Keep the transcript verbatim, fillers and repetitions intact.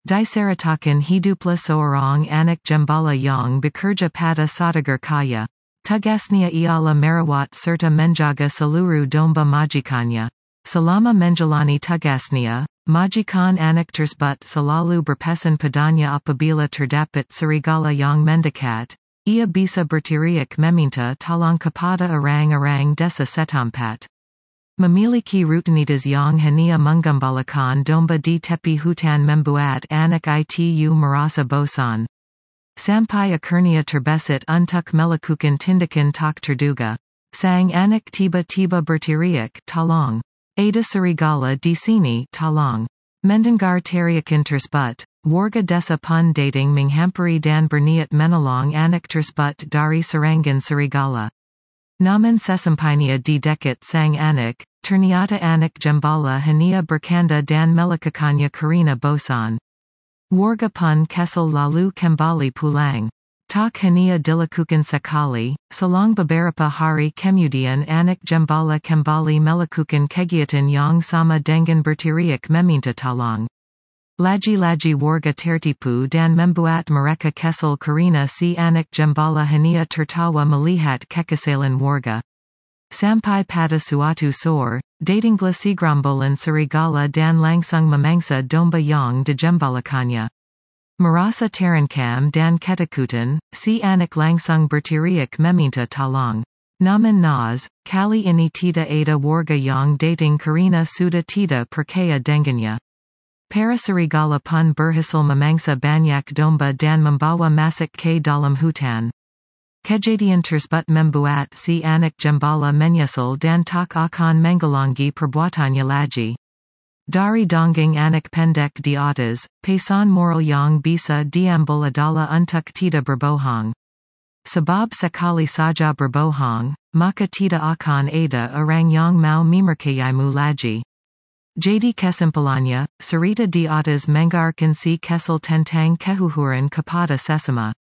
Diceratokan hidupla soarong anak jembala yang bekerja pada saudagar kaya. Tugasnya ialah merawat serta menjaga seluruh domba majikannya. Selama menjalani tugasnya, majikan anak tersebut selalu berpesan padanya apabila terdapat serigala yang mendekat. Ia bisa berteriak meminta tolong kepada orang-orang desa setempat. Memiliki rutinitas yang hanya menggembalakan domba di tepi hutan membuat anak itu merasa bosan. Sampai akhirnya terbesit untuk melakukan tindakan tak terduga. Sang anak tiba-tiba berteriak, tolong. Ada serigala di sini, tolong. Mendengar teriakan tersebut, warga desa pun datang menghampiri dan berniat menolong anak tersebut dari serangan serigala. Namun sesampainya di dekat sang anak, ternyata anak jembala hanya bercanda dan melakukannya karena bosan. Warga pun kesal lalu kembali pulang. Tak hanya dilakukan sekali, selang beberapa hari kemudian anak jembala kembali melakukan kegiatan yang sama dengan berteriak meminta tolong. Lagi-lagi warga tertipu dan membuat mereka kesal karena si anak jembala hanya tertawa melihat kekesalan warga. Sampai pada suatu sore, datanglah si gerombolan serigala dan langsung memangsa domba yang dijembalakannya. Merasa terancam dan ketakutan, si anak langsung berteriak meminta tolong. Namun Nas, kali ini tidak ada warga yang datang karena sudah tidak percaya dengannya. Para serigala pun berhasil memangsa banyak domba dan membawa masuk ke dalam hutan. Kejadian tersebut membuat si anak jembala menyesal dan tak akan mengulangi perbuatannya lagi. Dari dongeng anak pendek di atas, pesan moral yang bisa diambil adalah untuk tidak berbohong. Sebab sekali saja berbohong, maka tidak akan ada orang yang mau mempercayaimu lagi. Jadi kesimpulannya, cerita di atas menggambarkan si kesal tentang kejujuran kepada sesama.